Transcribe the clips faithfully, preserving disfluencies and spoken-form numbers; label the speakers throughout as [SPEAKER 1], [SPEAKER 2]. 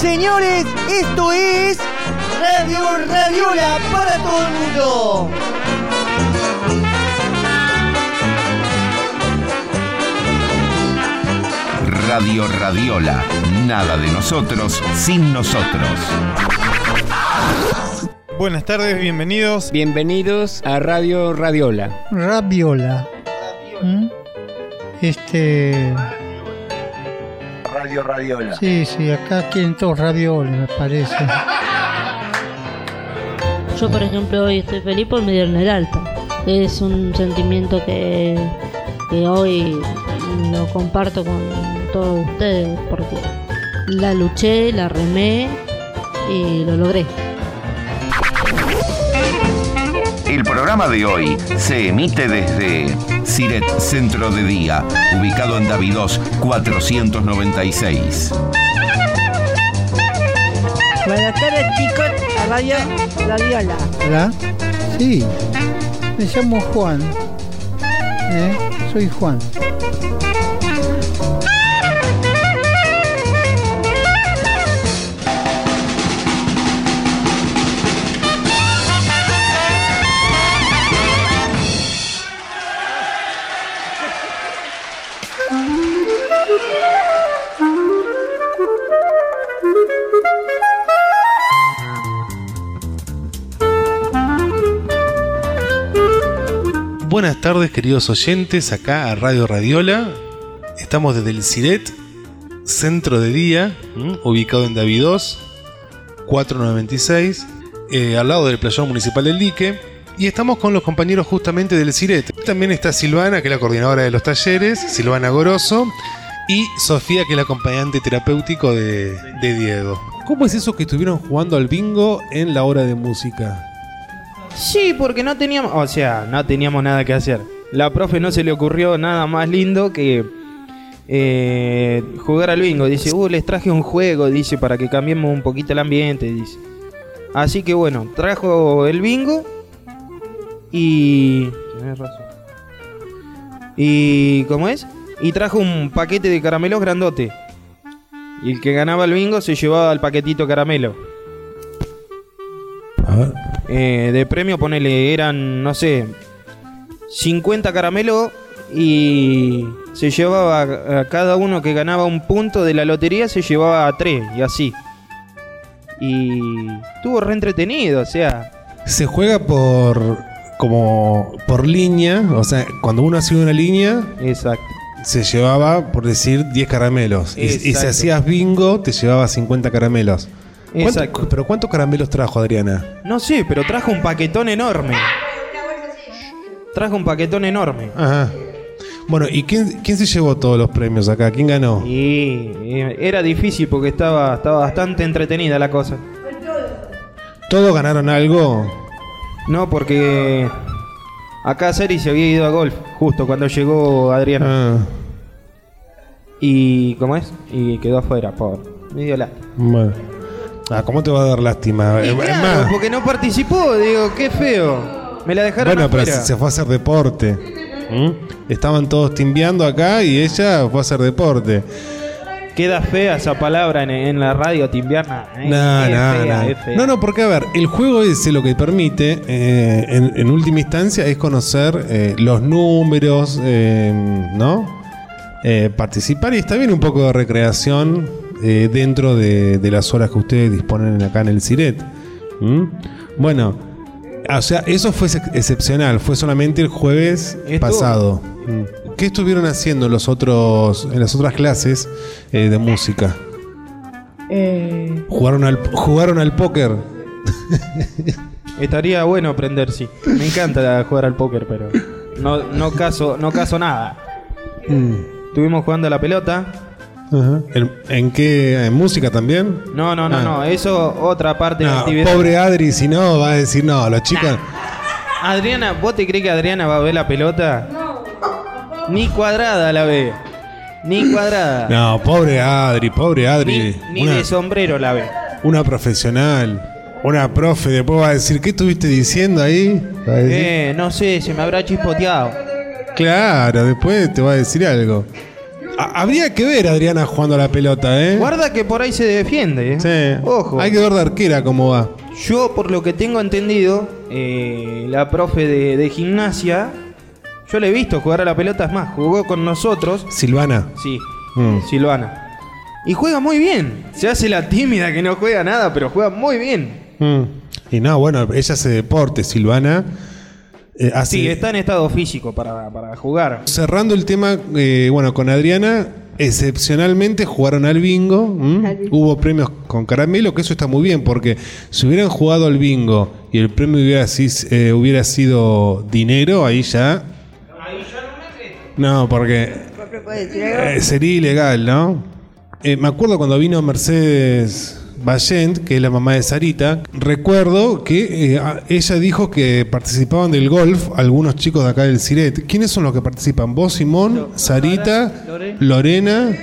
[SPEAKER 1] Señores, esto es Radio Radiola para todo el mundo.
[SPEAKER 2] Radio Radiola, nada de nosotros sin nosotros.
[SPEAKER 3] Buenas tardes, bienvenidos.
[SPEAKER 4] Bienvenidos a Radio Radiola.
[SPEAKER 5] Radiola. ¿Mm? Este...
[SPEAKER 6] Radio Radiola.
[SPEAKER 5] Sí, sí, acá quieren todos raviola, me parece.
[SPEAKER 7] Yo, por ejemplo, hoy estoy feliz por me dieron el alta. Es un sentimiento que, que hoy lo comparto con todos ustedes porque la luché, la remé y lo logré.
[SPEAKER 2] El programa de hoy se emite desde Siret Centro de Día, ubicado en Davidos cuatrocientos noventa y seis.
[SPEAKER 8] Buenas tardes, chicos, a Radio Radiola.
[SPEAKER 5] ¿Hola? Sí, me llamo Juan. ¿Eh? Soy Juan.
[SPEAKER 3] Buenas tardes, queridos oyentes, acá a Radio Radiola. Estamos desde el Siret Centro de Día, ¿m? ubicado en Davidos cuatrocientos noventa y seis, eh, al lado del playón municipal del Dique. Y estamos con los compañeros justamente del Siret. También está Silvana, que es la coordinadora de los talleres, Silvana Goroso, y Sofía, que es la acompañante terapéutico de, de Diego. ¿Cómo es eso que estuvieron jugando al bingo en la hora de música?
[SPEAKER 9] Sí, porque no teníamos, o sea, no teníamos nada que hacer. La profe no se le ocurrió nada más lindo que eh, jugar al bingo. Dice, uh, les traje un juego, dice, para que cambiemos un poquito el ambiente, dice. Así que bueno, trajo el bingo y... Tenés razón. Y... ¿cómo es? Y trajo un paquete de caramelos grandote. Y el que ganaba el bingo se llevaba el paquetito caramelo.
[SPEAKER 3] A ver.
[SPEAKER 9] Eh, de premio, ponele, eran, no sé, cincuenta caramelos y se llevaba a, a cada uno que ganaba un punto de la lotería, se llevaba a tres y así. Y estuvo re entretenido, o sea.
[SPEAKER 3] Se juega por como por línea, o sea, cuando uno hacía una línea,
[SPEAKER 9] exacto,
[SPEAKER 3] se llevaba, por decir, diez caramelos. Y, y si hacías bingo, te llevaba cincuenta caramelos.
[SPEAKER 9] Exacto.
[SPEAKER 3] ¿Pero cuántos caramelos trajo Adriana?
[SPEAKER 9] No sé, pero trajo un paquetón enorme. Trajo un paquetón enorme.
[SPEAKER 3] Ajá. Bueno, ¿y quién, quién se llevó todos los premios acá? ¿Quién ganó?
[SPEAKER 9] Y, y era difícil porque estaba, estaba bastante entretenida la cosa.
[SPEAKER 3] ¿Todos ganaron algo?
[SPEAKER 9] No, porque acá Seri se había ido a golf justo cuando llegó Adriana.
[SPEAKER 3] Ah.
[SPEAKER 9] Y, ¿cómo es? Y quedó afuera, pobre. Me dio lástima.
[SPEAKER 3] Bueno. Ah, ¿cómo te va a dar lástima?
[SPEAKER 9] Y
[SPEAKER 3] Es
[SPEAKER 9] claro,
[SPEAKER 3] más,
[SPEAKER 9] porque no participó, digo, qué feo. Me la dejaron
[SPEAKER 3] bueno,
[SPEAKER 9] afuera.
[SPEAKER 3] pero se fue a hacer deporte. ¿Mm? Estaban todos timbeando acá y ella fue a hacer deporte.
[SPEAKER 9] Queda fea esa palabra en, en la radio, timbear. Eh,
[SPEAKER 3] No,
[SPEAKER 9] es
[SPEAKER 3] no,
[SPEAKER 9] fea,
[SPEAKER 3] no.
[SPEAKER 9] es fea.
[SPEAKER 3] No, no, porque a ver, el juego ese lo que permite, eh, en, en última instancia, es conocer eh, los números, eh, ¿no? Eh, participar y está bien un poco de recreación eh, dentro de, de las horas que ustedes disponen acá en el Siret. ¿Mm? Bueno, o sea, eso fue ex- excepcional, fue solamente el jueves
[SPEAKER 9] Estuvo.
[SPEAKER 3] pasado. Mm. ¿Qué estuvieron haciendo los otros, en las otras clases eh, de música?
[SPEAKER 8] Eh,
[SPEAKER 3] ¿Jugaron al, jugaron al póker?
[SPEAKER 9] Estaría bueno aprender, sí. Me encanta jugar al póker, pero no, no caso, no caso nada.
[SPEAKER 3] Mm.
[SPEAKER 9] Estuvimos jugando a la pelota.
[SPEAKER 3] Ajá. ¿En, en qué? ¿En música también?
[SPEAKER 9] No, no, no,
[SPEAKER 3] Ah.
[SPEAKER 9] no. Eso otra parte de la
[SPEAKER 3] No,
[SPEAKER 9] actividad.
[SPEAKER 3] pobre Adri, si no, va a decir, no, los chicos...
[SPEAKER 9] Adriana, ¿vos te crees que Adriana va a ver la pelota? Ni cuadrada la ve. Ni cuadrada.
[SPEAKER 3] No, pobre Adri, pobre Adri.
[SPEAKER 9] Ni, ni
[SPEAKER 3] una,
[SPEAKER 9] de sombrero la ve.
[SPEAKER 3] una profesional, una profe, después va a decir, ¿qué estuviste diciendo ahí? Va a decir,
[SPEAKER 9] Eh, no sé, se me habrá chispoteado.
[SPEAKER 3] claro, después te va a decir algo. A- habría que ver a Adriana jugando a la pelota, ¿eh?
[SPEAKER 9] Guarda que por ahí se defiende, ¿eh?
[SPEAKER 3] Sí.
[SPEAKER 9] Ojo.
[SPEAKER 3] Hay que ver de arquera cómo va.
[SPEAKER 9] Yo, por lo que tengo entendido, eh, la profe de, de gimnasia, yo le he visto jugar a la pelota, es más, jugó con nosotros.
[SPEAKER 3] Silvana.
[SPEAKER 9] Sí,
[SPEAKER 3] Mm.
[SPEAKER 9] Silvana. Y juega muy bien. Se hace la tímida que no juega nada, pero juega muy bien.
[SPEAKER 3] Mm. Y no, bueno, ella hace deporte, Silvana. Eh, hace-
[SPEAKER 9] Sí, está en estado físico para, para jugar.
[SPEAKER 3] Cerrando el tema, eh, bueno, con Adriana, excepcionalmente jugaron al bingo. ¿m? Hubo premios con caramelo, que eso está muy bien, porque si hubieran jugado al bingo y el premio hubiera, si- eh, hubiera sido dinero, ahí ya. No, porque eh, sería ilegal, ¿no? Eh, me acuerdo cuando vino Mercedes Vallent, que es la mamá de Sarita, recuerdo que eh, a- ella dijo que participaban del golf algunos chicos de acá del Siret. ¿Quiénes son los que participan? ¿Vos, Simón, Sarita, Lorena?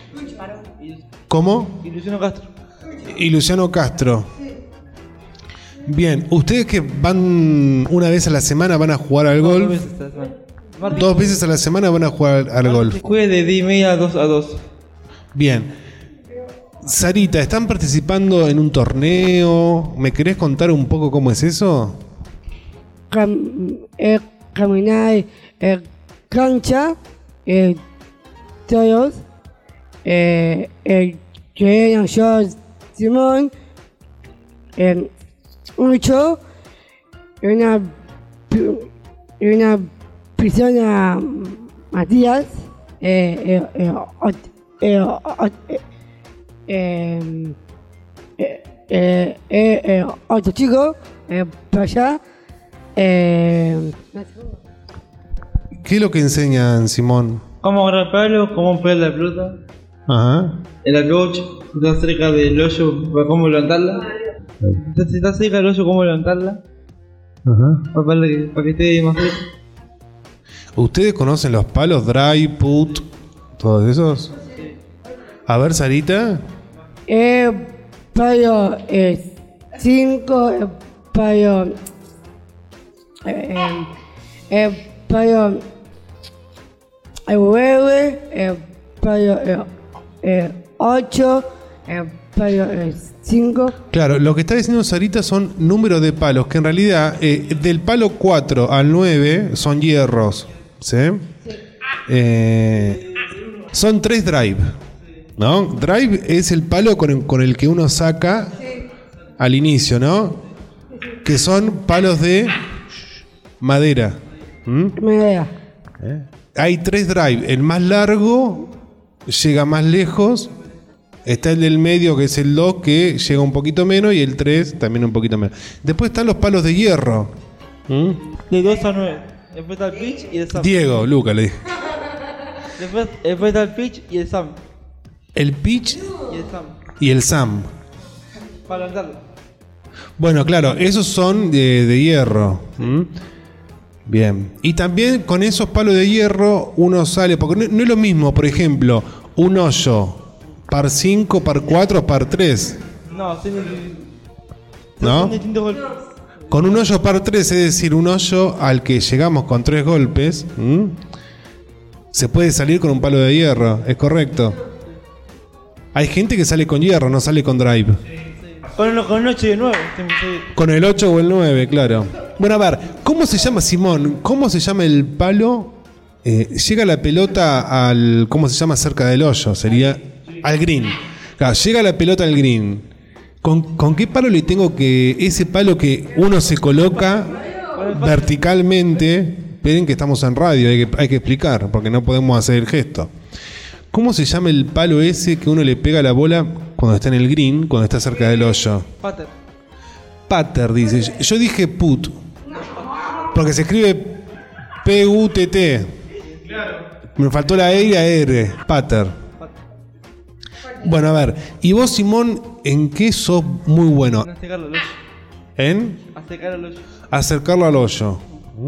[SPEAKER 3] ¿Cómo?
[SPEAKER 6] Y Luciano Castro.
[SPEAKER 3] Y Luciano Castro. Bien, ustedes que van una vez a la semana van a jugar al golf.
[SPEAKER 6] Dos veces a la semana. Martes.
[SPEAKER 3] Dos veces a la semana van a jugar al golf.
[SPEAKER 6] Juegue de diez y media a dos a dos.
[SPEAKER 3] Bien. Sarita, ¿están participando en un torneo? ¿Me querés contar un poco cómo es eso?
[SPEAKER 10] Cam- eh, caminar eh, cancha, eh, todos, eh, eh, que eran yo, Simón, eh, Mucho, y una, pi- y una persona, Matías, eh, eh, eh, ot- eh, ot- eh, eh, eh, eh, eh, eh, otro chico, eh, para allá, eh,
[SPEAKER 3] ¿Qué es lo que enseñan, Simón?
[SPEAKER 6] Cómo agarrar el palo, cómo pegar la pelota,
[SPEAKER 3] Ajá.
[SPEAKER 6] el approach, si está cerca del hoyo, para cómo levantarla. Si está cerca del hoyo, cómo levantarla.
[SPEAKER 3] Ajá.
[SPEAKER 6] Para, que, para que esté más cerca.
[SPEAKER 3] ¿Ustedes conocen los palos, dry, put, todos esos? A ver, Sarita.
[SPEAKER 10] eh, palo eh, cinco, eh, palo, eh, eh, palo, eh, nueve, eh, palo, eh, eh, ocho, eh, palo, eh, cinco.
[SPEAKER 3] Claro, lo que está diciendo Sarita son números de palos, que en realidad eh, del palo cuatro al nueve son hierros, ¿sí? Eh, son tres drive, ¿no? Drive es el palo con el, con el que uno saca al inicio, ¿no? Que son palos de madera. ¿Mm?
[SPEAKER 10] Madera.
[SPEAKER 3] ¿Eh? Hay tres drive, el más largo llega más lejos. Está el del medio, que es el dos, que llega un poquito menos, y el tres también un poquito menos. Después están los palos de hierro. ¿Mm?
[SPEAKER 6] De dos a nueve. Después está el pitch y el Sam.
[SPEAKER 3] Diego, Luca le dije.
[SPEAKER 6] Después, después está el pitch y el Sam.
[SPEAKER 3] El pitch
[SPEAKER 6] Y el Sam.
[SPEAKER 3] y el Sam.
[SPEAKER 6] Para levantarlo.
[SPEAKER 3] Bueno, claro, esos son de, de hierro. ¿Mm? Bien. Y también con esos palos de hierro uno sale, porque no, no es lo mismo, por ejemplo, un hoyo par cinco, par cuatro, par tres.
[SPEAKER 6] No, son,
[SPEAKER 3] ¿No?
[SPEAKER 6] son distintos golpes.
[SPEAKER 3] Con un hoyo par tres, es decir, un hoyo al que llegamos con tres golpes, ¿m? Se puede salir con un palo de hierro, ¿es correcto? Hay gente que sale con hierro, no sale con drive.
[SPEAKER 6] Con un, con un ocho y el nueve.
[SPEAKER 3] Con el ocho o el nueve, claro. Bueno, a ver, ¿cómo se llama, Simón? ¿Cómo se llama el palo? Eh, llega la pelota al... ¿Cómo se llama? Cerca del hoyo, sería... Al green. Claro, llega la pelota al green. ¿Con, ¿Con qué palo le tengo que... Ese palo que uno se coloca verticalmente... Esperen que estamos en radio, hay que, hay que explicar, porque no podemos hacer el gesto. ¿Cómo se llama el palo ese que uno le pega a la bola cuando está en el green, cuando está cerca del hoyo?
[SPEAKER 6] Pater.
[SPEAKER 3] Pater, dice. Yo dije put. Porque se escribe P U T T. Me faltó la E y la R. Pater. Bueno, a ver. ¿Y vos, Simón, en qué sos muy bueno?
[SPEAKER 6] Acercarlo al hoyo.
[SPEAKER 3] ¿En?
[SPEAKER 6] Acercarlo al hoyo.
[SPEAKER 3] Acercarlo al hoyo.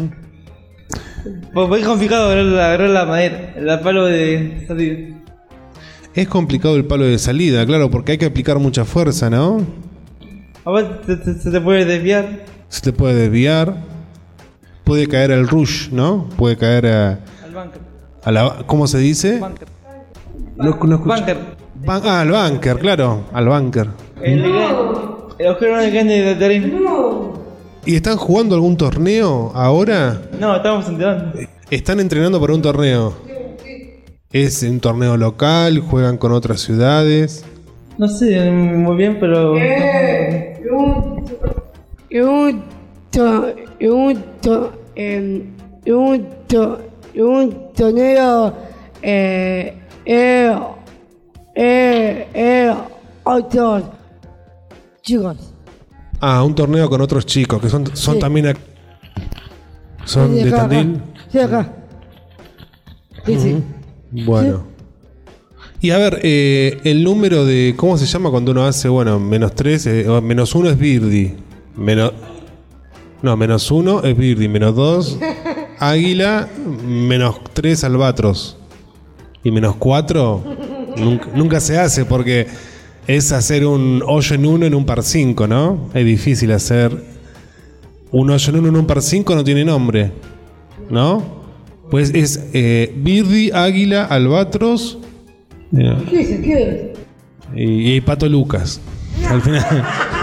[SPEAKER 6] Porque es complicado agarrar la, agarrar la madera, el palo de salida.
[SPEAKER 3] Es complicado el palo de salida, claro, porque hay que aplicar mucha fuerza, ¿no?
[SPEAKER 6] A ver, se, se, se te puede desviar.
[SPEAKER 3] Se te puede desviar. Puede caer al rush, ¿no? Puede caer a...
[SPEAKER 6] Al bunker.
[SPEAKER 3] a la, ¿cómo se dice?
[SPEAKER 6] Bunker.
[SPEAKER 3] No, no escucho.
[SPEAKER 6] Bunker.
[SPEAKER 3] Ban- ah, al bunker, claro, al bunker.
[SPEAKER 6] El, el agujero más grande de Tarín.
[SPEAKER 3] ¿Y están jugando algún torneo ahora?
[SPEAKER 6] No, estamos entrenando.
[SPEAKER 3] Están entrenando para un torneo. ¿Es un torneo local? ¿Juegan con otras ciudades?
[SPEAKER 6] No sé muy bien, pero.
[SPEAKER 10] Eh, un, un, to- un, to- em, un, to- un torneo eh, eh, eh, eh, otros chicos.
[SPEAKER 3] Ah, un torneo con otros chicos que son, son
[SPEAKER 10] Sí.
[SPEAKER 3] también. ac- ¿Son
[SPEAKER 10] Sí,
[SPEAKER 3] de
[SPEAKER 10] acá, acá.
[SPEAKER 3] Tandil?
[SPEAKER 10] Sí, acá. Sí, sí.
[SPEAKER 3] Bueno. Y a ver, eh, el número de. ¿Cómo se llama cuando uno hace, bueno, menos tres? Eh, o menos uno es Birdie. Menos. No, menos uno es Birdie. Menos dos, Águila. Menos tres, Albatros. Y menos cuatro, nunca, nunca se hace porque es hacer un hoyo en uno en un par cinco, ¿no? Es difícil hacer un hoyo en uno en un par cinco, no tiene nombre, ¿no? Pues es eh, Birdie, Águila, Albatros. eh,
[SPEAKER 10] ¿Qué es? ¿Qué es?
[SPEAKER 3] y, y Pato Lucas. Al final.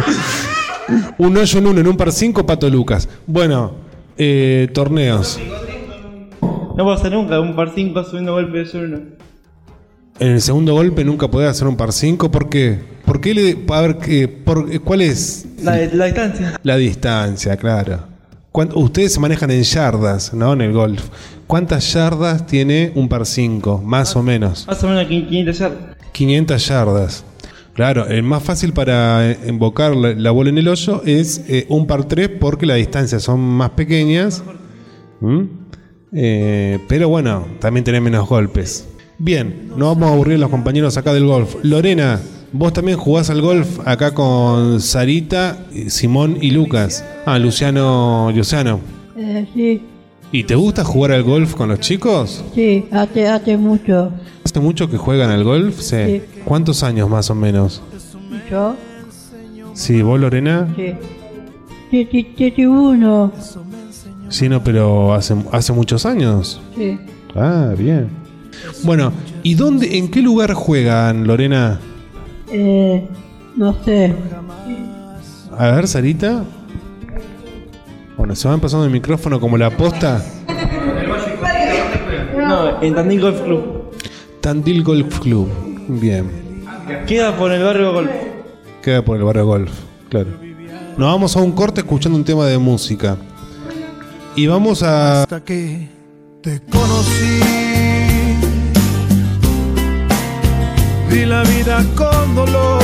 [SPEAKER 3] Un hoyo en uno en un par cinco, Pato Lucas. Bueno, eh, torneos.
[SPEAKER 6] No puedo hacer nunca un par cinco subiendo golpes de uno.
[SPEAKER 3] En el segundo golpe nunca podés hacer un par cinco. ¿Por qué? ¿Por qué le, a ver, qué, por, ¿cuál es?
[SPEAKER 6] La, la distancia.
[SPEAKER 3] La distancia, claro. ¿Cuán- Ustedes se manejan en yardas, ¿no? En el golf. ¿Cuántas yardas tiene un par cinco? Más o menos.
[SPEAKER 6] Más o menos quinientas yardas.
[SPEAKER 3] quinientas yardas. Claro, el más fácil para eh, embocar la, la bola en el hoyo es eh, un par tres porque las distancias son más pequeñas. ¿Mm? Eh, pero bueno, también tenés menos golpes. Bien, no vamos a aburrir a los compañeros acá del golf. Lorena, vos también jugás al golf acá con Sarita, Simón y Lucas. Ah, Luciano, Luciano.
[SPEAKER 8] Eh, sí,
[SPEAKER 3] ¿Y te gusta jugar al golf con los chicos?
[SPEAKER 8] sí, hace, hace mucho.
[SPEAKER 3] ¿Hace mucho que juegan al golf? Sí.
[SPEAKER 8] Sí.
[SPEAKER 3] ¿Cuántos años más o menos?
[SPEAKER 8] ¿Yo?
[SPEAKER 3] Sí, vos Lorena.
[SPEAKER 8] Sí. Sí, sí, sí, sí, uno.
[SPEAKER 3] Sí, no, pero hace, hace muchos años.
[SPEAKER 8] Sí.
[SPEAKER 3] Ah, bien. Bueno, ¿y dónde, en qué lugar juegan, Lorena?
[SPEAKER 8] Eh, no sé.
[SPEAKER 3] A ver, Sarita. Bueno, se van pasando el micrófono como la posta.
[SPEAKER 6] No, en Tandil Golf Club.
[SPEAKER 3] Tandil Golf Club. Bien.
[SPEAKER 6] Queda por el barrio Golf.
[SPEAKER 3] Queda por el barrio golf, claro. Nos vamos a un corte escuchando un tema de música. Y vamos a...
[SPEAKER 11] Hasta que te conocí, vi la vida con dolor.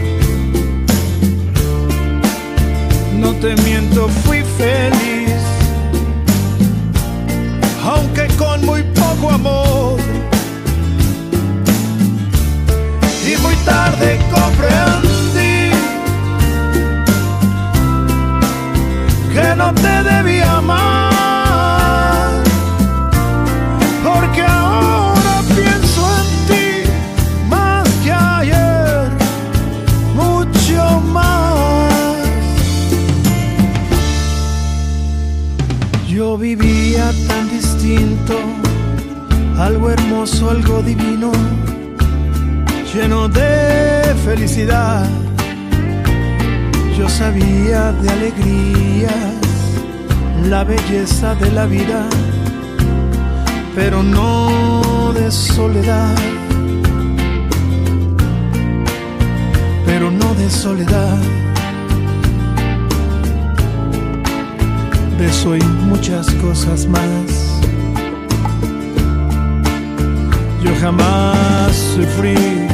[SPEAKER 11] No te miento, fui feliz, aunque con muy poco amor. Y muy tarde comprendí que no te debía amar, porque ahora pienso en ti más que ayer, mucho más. Yo vivía tan distinto, algo hermoso, algo divino, lleno de felicidad. Yo sabía de alegrías, la belleza de la vida, pero no de soledad, pero no de soledad. De eso y muchas cosas más. Yo jamás sufrí,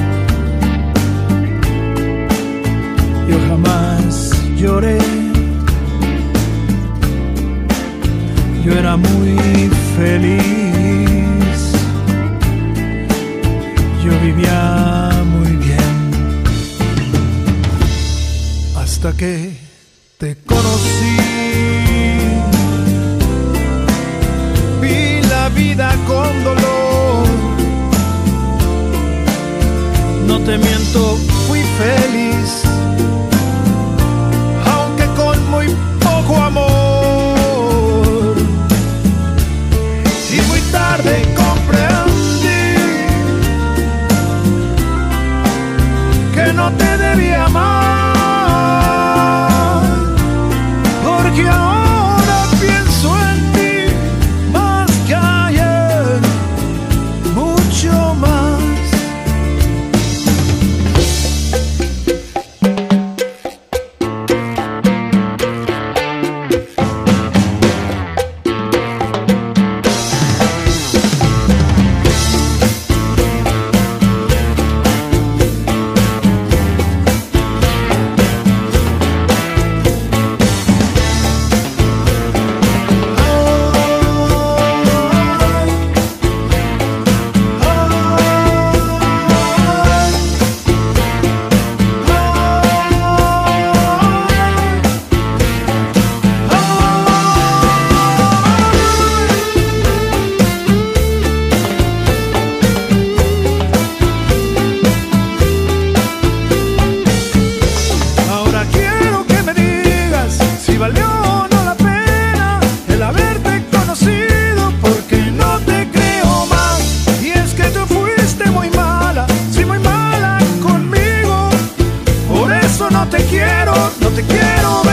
[SPEAKER 11] yo jamás lloré, yo era muy feliz, yo vivía muy bien, hasta que te conocí, vi la vida con dolor, no te miento, fui feliz, muy poco amor, y muy tarde comprendí no te quiero, no te quiero